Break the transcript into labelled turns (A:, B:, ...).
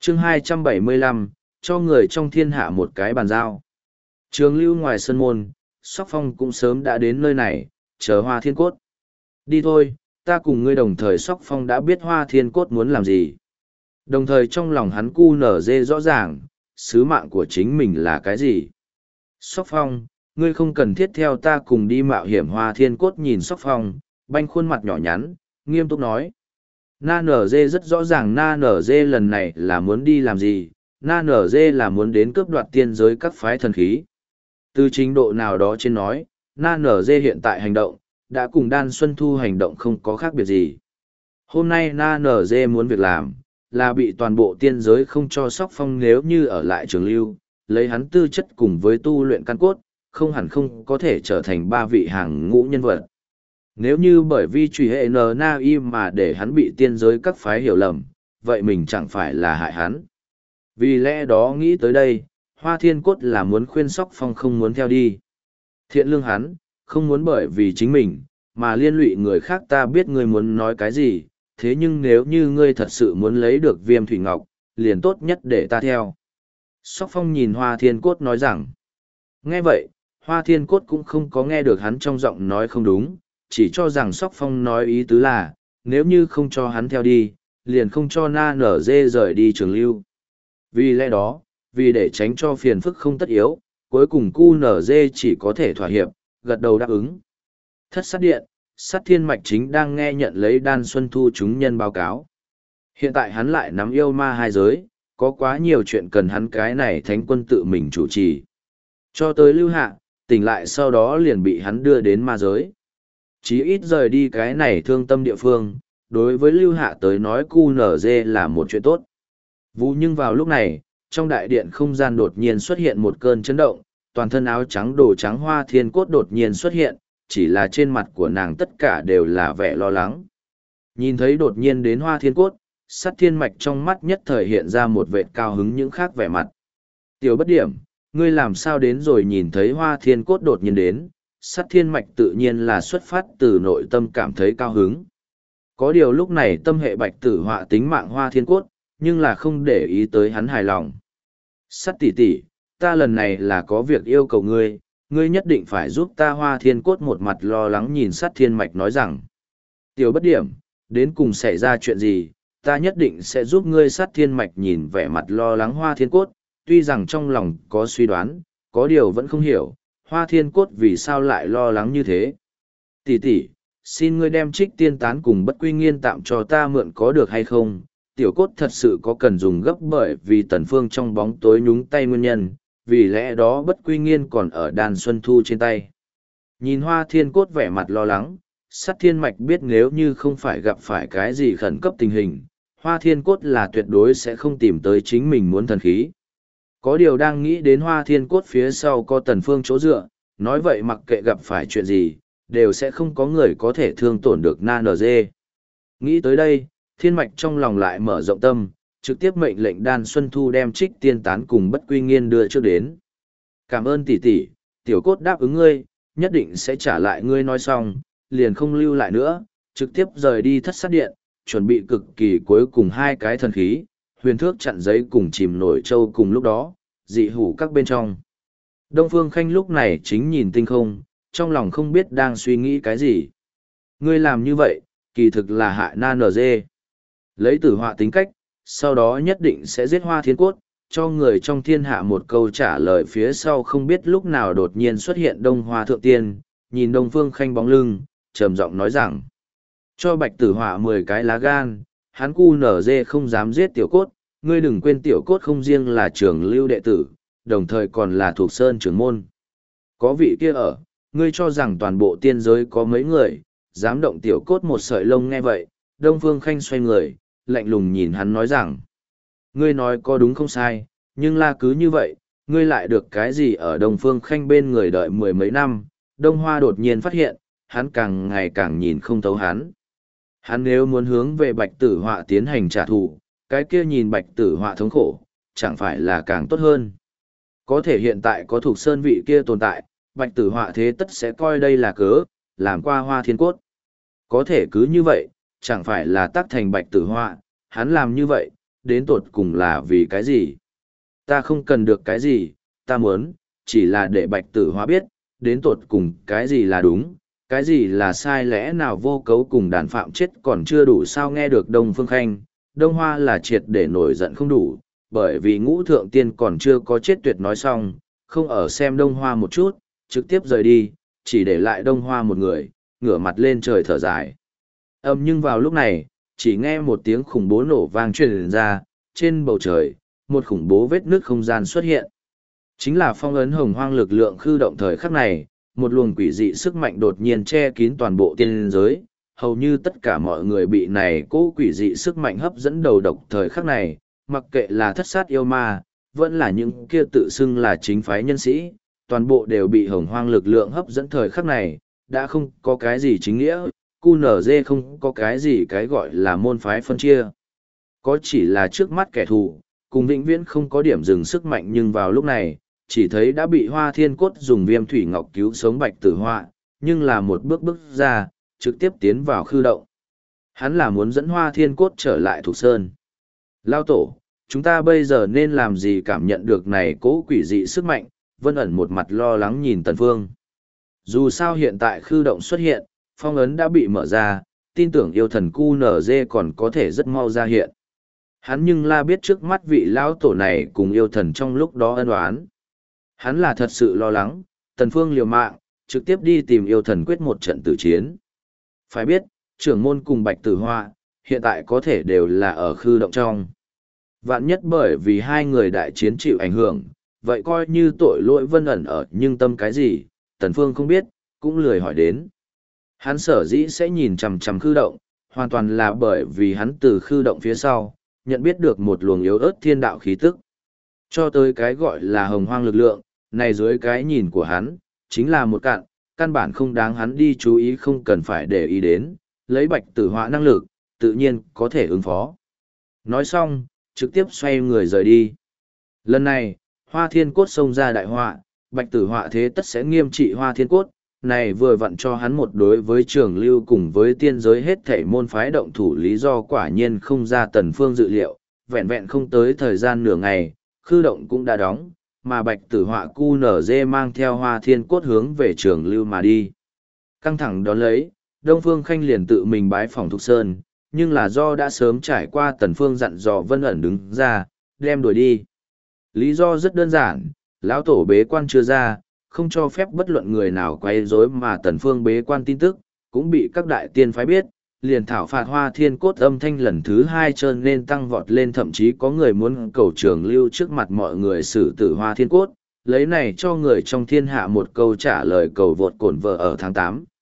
A: chương 275, cho người trong thiên hạ một cái bàn giao. Trường lưu ngoài sân môn, Sóc Phong cũng sớm đã đến nơi này, chờ Hoa Thiên Cốt. Đi thôi, ta cùng ngươi. Đồng thời Sóc Phong đã biết Hoa Thiên Cốt muốn làm gì. Đồng thời trong lòng hắn cu nở dê rõ ràng, sứ mạng của chính mình là cái gì. Sóc Phong, ngươi không cần thiết theo ta cùng đi mạo hiểm. Hoa Thiên Cốt nhìn Sóc Phong, banh khuôn mặt nhỏ nhắn, nghiêm túc nói. Na nở dê rất rõ ràng Na nở dê lần này là muốn đi làm gì. Na nở dê là muốn đến cướp đoạt tiên giới các phái thần khí. Từ trình độ nào đó trên nói, Na nở dê hiện tại hành động, đã cùng Đan Xuân Thu hành động không có khác biệt gì. Hôm nay Na nở dê muốn việc làm, là bị toàn bộ tiên giới không cho Sóc Phong. Nếu như ở lại Trường Lưu, lấy hắn tư chất cùng với tu luyện căn cốt, không hẳn không có thể trở thành ba vị hàng ngũ nhân vật. Nếu như bởi vì truy hệ N.Na.I mà để hắn bị tiên giới các phái hiểu lầm, vậy mình chẳng phải là hại hắn. Vì lẽ đó nghĩ tới đây, Hoa Thiên Cốt là muốn khuyên Sóc Phong không muốn theo đi. Thiện lương hắn, không muốn bởi vì chính mình, mà liên lụy người khác. Ta biết ngươi muốn nói cái gì, thế nhưng nếu như ngươi thật sự muốn lấy được Viêm Thủy Ngọc, liền tốt nhất để ta theo. Sóc Phong nhìn Hoa Thiên Cốt nói rằng. Nghe vậy, Hoa Thiên Cốt cũng không có nghe được hắn trong giọng nói không đúng, chỉ cho rằng Sóc Phong nói ý tứ là, nếu như không cho hắn theo đi, liền không cho Na nở dê rời đi Trường Lưu. Vì lẽ đó, vì để tránh cho phiền phức không tất yếu, cuối cùng cu nở dê chỉ có thể thỏa hiệp, gật đầu đáp ứng. Thất sát điện, Sát Thiên Mạch chính đang nghe nhận lấy Đan Xuân Thu chúng nhân báo cáo. Hiện tại hắn lại nắm yêu ma hai giới, có quá nhiều chuyện cần hắn cái này thánh quân tự mình chủ trì. Cho tới Lưu Hạ, tỉnh lại sau đó liền bị hắn đưa đến ma giới. Chí ít rời đi cái này thương tâm địa phương, đối với Lưu Hạ tới nói cu nở dê là một chuyện tốt. Vụ nhưng vào lúc này, trong đại điện không gian đột nhiên xuất hiện một cơn chấn động, toàn thân áo trắng đồ trắng Hoa Thiên Cốt đột nhiên xuất hiện, chỉ là trên mặt của nàng tất cả đều là vẻ lo lắng. Nhìn thấy đột nhiên đến Hoa Thiên Cốt, Sát Thiên Mạch trong mắt nhất thời hiện ra một vẻ cao hứng những khác vẻ mặt. Tiểu Bất Điểm, ngươi làm sao đến rồi? Nhìn thấy Hoa Thiên Cốt đột nhiên đến, Sát Thiên Mạch tự nhiên là xuất phát từ nội tâm cảm thấy cao hứng. Có điều lúc này tâm hệ Bạch Tử Họa tính mạng Hoa Thiên Cốt, nhưng là không để ý tới hắn hài lòng. Sát tỷ tỷ, ta lần này là có việc yêu cầu ngươi, ngươi nhất định phải giúp ta. Hoa Thiên Cốt một mặt lo lắng nhìn Sát Thiên Mạch nói rằng. Tiểu Bất Điểm, đến cùng xảy ra chuyện gì, ta nhất định sẽ giúp ngươi. Sát Thiên Mạch nhìn vẻ mặt lo lắng Hoa Thiên Cốt, tuy rằng trong lòng có suy đoán, có điều vẫn không hiểu, Hoa Thiên Cốt vì sao lại lo lắng như thế. Tỷ tỷ, xin ngươi đem Trích Tiên Tán cùng Bất Quy Nghiên tạm cho ta mượn có được hay không? Tiểu Cốt thật sự có cần dùng gấp, bởi vì Tần Phương trong bóng tối nhúng tay nguyên nhân, vì lẽ đó Bất Quy Nghiên còn ở Đan Xuân Thu trên tay. Nhìn Hoa Thiên Cốt vẻ mặt lo lắng, Sát Thiên Mạch biết nếu như không phải gặp phải cái gì khẩn cấp tình hình, Hoa Thiên Cốt là tuyệt đối sẽ không tìm tới chính mình muốn thần khí. Có điều đang nghĩ đến Hoa Thiên Cốt phía sau có Tần Phương chỗ dựa, nói vậy mặc kệ gặp phải chuyện gì, đều sẽ không có người có thể thương tổn được Na nở dê. Nghĩ tới đây, Thiên Mạch trong lòng lại mở rộng tâm, trực tiếp mệnh lệnh Đan Xuân Thu đem Trích Tiên Tán cùng Bất Quy Nghiên đưa trước đến. Cảm ơn tỷ tỷ, Tiểu Cốt đáp ứng ngươi, nhất định sẽ trả lại ngươi. Nói xong, liền không lưu lại nữa, trực tiếp rời đi Thất Sát Điện, chuẩn bị cực kỳ cuối cùng hai cái thần khí, huyền thước chặn giấy cùng chìm nổi châu. Cùng lúc đó, dị hủ các bên trong. Đông Phương Khanh lúc này chính nhìn tinh không, trong lòng không biết đang suy nghĩ cái gì. Ngươi làm như vậy, kỳ thực là hại Na nở dê. Lấy Tử Họa tính cách, sau đó nhất định sẽ giết Hoa Thiên Cốt, cho người trong thiên hạ một câu trả lời. Phía sau không biết lúc nào đột nhiên xuất hiện Đông Hoa Thượng Tiên, nhìn Đông Phương Khanh bóng lưng, trầm giọng nói rằng, cho Bạch Tử Họa 10 cái lá gan, hắn cu nở dê không dám giết Tiểu Cốt. Ngươi đừng quên Tiểu Cốt không riêng là Trường Lưu đệ tử, đồng thời còn là thuộc Sơn trưởng môn. Có vị kia ở, ngươi cho rằng toàn bộ tiên giới có mấy người dám động Tiểu Cốt một sợi lông? Nghe vậy, Đông Phương Khanh xoay người, lạnh lùng nhìn hắn nói rằng, ngươi nói có đúng không sai, nhưng là cứ như vậy, ngươi lại được cái gì? Ở Đông Phương Khanh bên người đợi 10 mấy năm, Đông Hoa đột nhiên phát hiện, hắn càng ngày càng nhìn không thấu hắn. Hắn nếu muốn hướng về Bạch Tử Họa tiến hành trả thù, cái kia nhìn Bạch Tử Họa thống khổ, chẳng phải là càng tốt hơn. Có thể hiện tại có Thục Sơn vị kia tồn tại, Bạch Tử Họa thế tất sẽ coi đây là cớ, làm qua Hoa Thiên Cốt. Có thể cứ như vậy, chẳng phải là tác thành Bạch Tử Họa, hắn làm như vậy, đến tột cùng là vì cái gì? Ta không cần được cái gì, ta muốn, chỉ là để Bạch Tử Hoa biết, đến tột cùng cái gì là đúng, cái gì là sai, lẽ nào vô cấu cùng đàn phạm chết còn chưa đủ sao. Nghe được Đông Phương Khanh, Đông Hoa là triệt để nổi giận không đủ, bởi vì Ngũ Thượng Tiên còn chưa có chết tuyệt nói xong, không ở xem Đông Hoa một chút, trực tiếp rời đi, chỉ để lại Đông Hoa một người, ngửa mặt lên trời thở dài. Nhưng vào lúc này, chỉ nghe một tiếng khủng bố nổ vang truyền ra, trên bầu trời, một khủng bố vết nứt không gian xuất hiện. Chính là phong ấn hồng hoang lực lượng khư động thời khắc này, một luồng quỷ dị sức mạnh đột nhiên che kín toàn bộ tiên giới, hầu như tất cả mọi người bị này cố quỷ dị sức mạnh hấp dẫn đầu độc thời khắc này, mặc kệ là thất sát yêu ma, vẫn là những kia tự xưng là chính phái nhân sĩ, toàn bộ đều bị hồng hoang lực lượng hấp dẫn thời khắc này, đã không có cái gì chính nghĩa, QNZ không có cái gì cái gọi là môn phái phân chia. Có chỉ là trước mắt kẻ thù, cùng vĩnh viễn không có điểm dừng sức mạnh, nhưng vào lúc này, chỉ thấy đã bị Hoa Thiên Cốt dùng viêm thủy ngọc cứu sống Bạch Tử Họa, nhưng là một bước bước ra, trực tiếp tiến vào khư động. Hắn là muốn dẫn Hoa Thiên Cốt trở lại Thục Sơn. Lao tổ, chúng ta bây giờ nên làm gì? Cảm nhận được này cố quỷ dị sức mạnh, Vân ẩn một mặt lo lắng nhìn Tần Phương. Dù sao hiện tại khư động xuất hiện, phong ấn đã bị mở ra, tin tưởng yêu thần QNZ còn có thể rất mau ra hiện. Hắn nhưng là biết trước mắt vị lão tổ này cùng yêu thần trong lúc đó ân oán. Hắn là thật sự lo lắng, Tần Phương liều mạng, trực tiếp đi tìm yêu thần quyết một trận tử chiến. Phải biết, trưởng môn cùng Bạch Tử Hoa, hiện tại có thể đều là ở khư động trong. Vạn nhất bởi vì hai người đại chiến chịu ảnh hưởng, vậy coi như tội lỗi Vân ẩn ở, nhưng tâm cái gì, Tần Phương không biết, cũng lười hỏi đến. Hắn sở dĩ sẽ nhìn chằm chằm khư động, hoàn toàn là bởi vì hắn từ khư động phía sau, nhận biết được một luồng yếu ớt thiên đạo khí tức. Cho tới cái gọi là hồng hoang lực lượng, này dưới cái nhìn của hắn, chính là một căn bản không đáng hắn đi chú ý, không cần phải để ý đến, lấy Bạch Tử Họa năng lực, tự nhiên có thể ứng phó. Nói xong, trực tiếp xoay người rời đi. Lần này, Hoa Thiên Cốt xông ra đại họa, Bạch Tử Họa thế tất sẽ nghiêm trị Hoa Thiên Cốt, này vừa vặn cho hắn một đối với Trường Lưu cùng với tiên giới hết thảy môn phái động thủ lý do. Quả nhiên không ra Tần Phương dự liệu, vẹn vẹn không tới thời gian nửa ngày, khư động cũng đã đóng, mà Bạch Tử Họa QNZ mang theo Hoa Thiên Cốt hướng về Trường Lưu mà đi. Căng thẳng đón lấy, Đông Phương Khanh liền tự mình bái phỏng Thục Sơn, nhưng là do đã sớm trải qua Tần Phương dặn dò, Vân ẩn đứng ra, đem đuổi đi. Lý do rất đơn giản, lão tổ bế quan chưa ra, không cho phép bất luận người nào quấy rối, mà Tần Phương bế quan tin tức cũng bị các đại tiên phái biết, liền thảo phạt Hoa Thiên Cốt âm thanh lần thứ hai trở nên tăng vọt lên, thậm chí có người muốn cầu Trường Lưu trước mặt mọi người xử tử Hoa Thiên Cốt, lấy này cho người trong thiên hạ một câu trả lời cầu vượt cổn vợ ở tháng 8.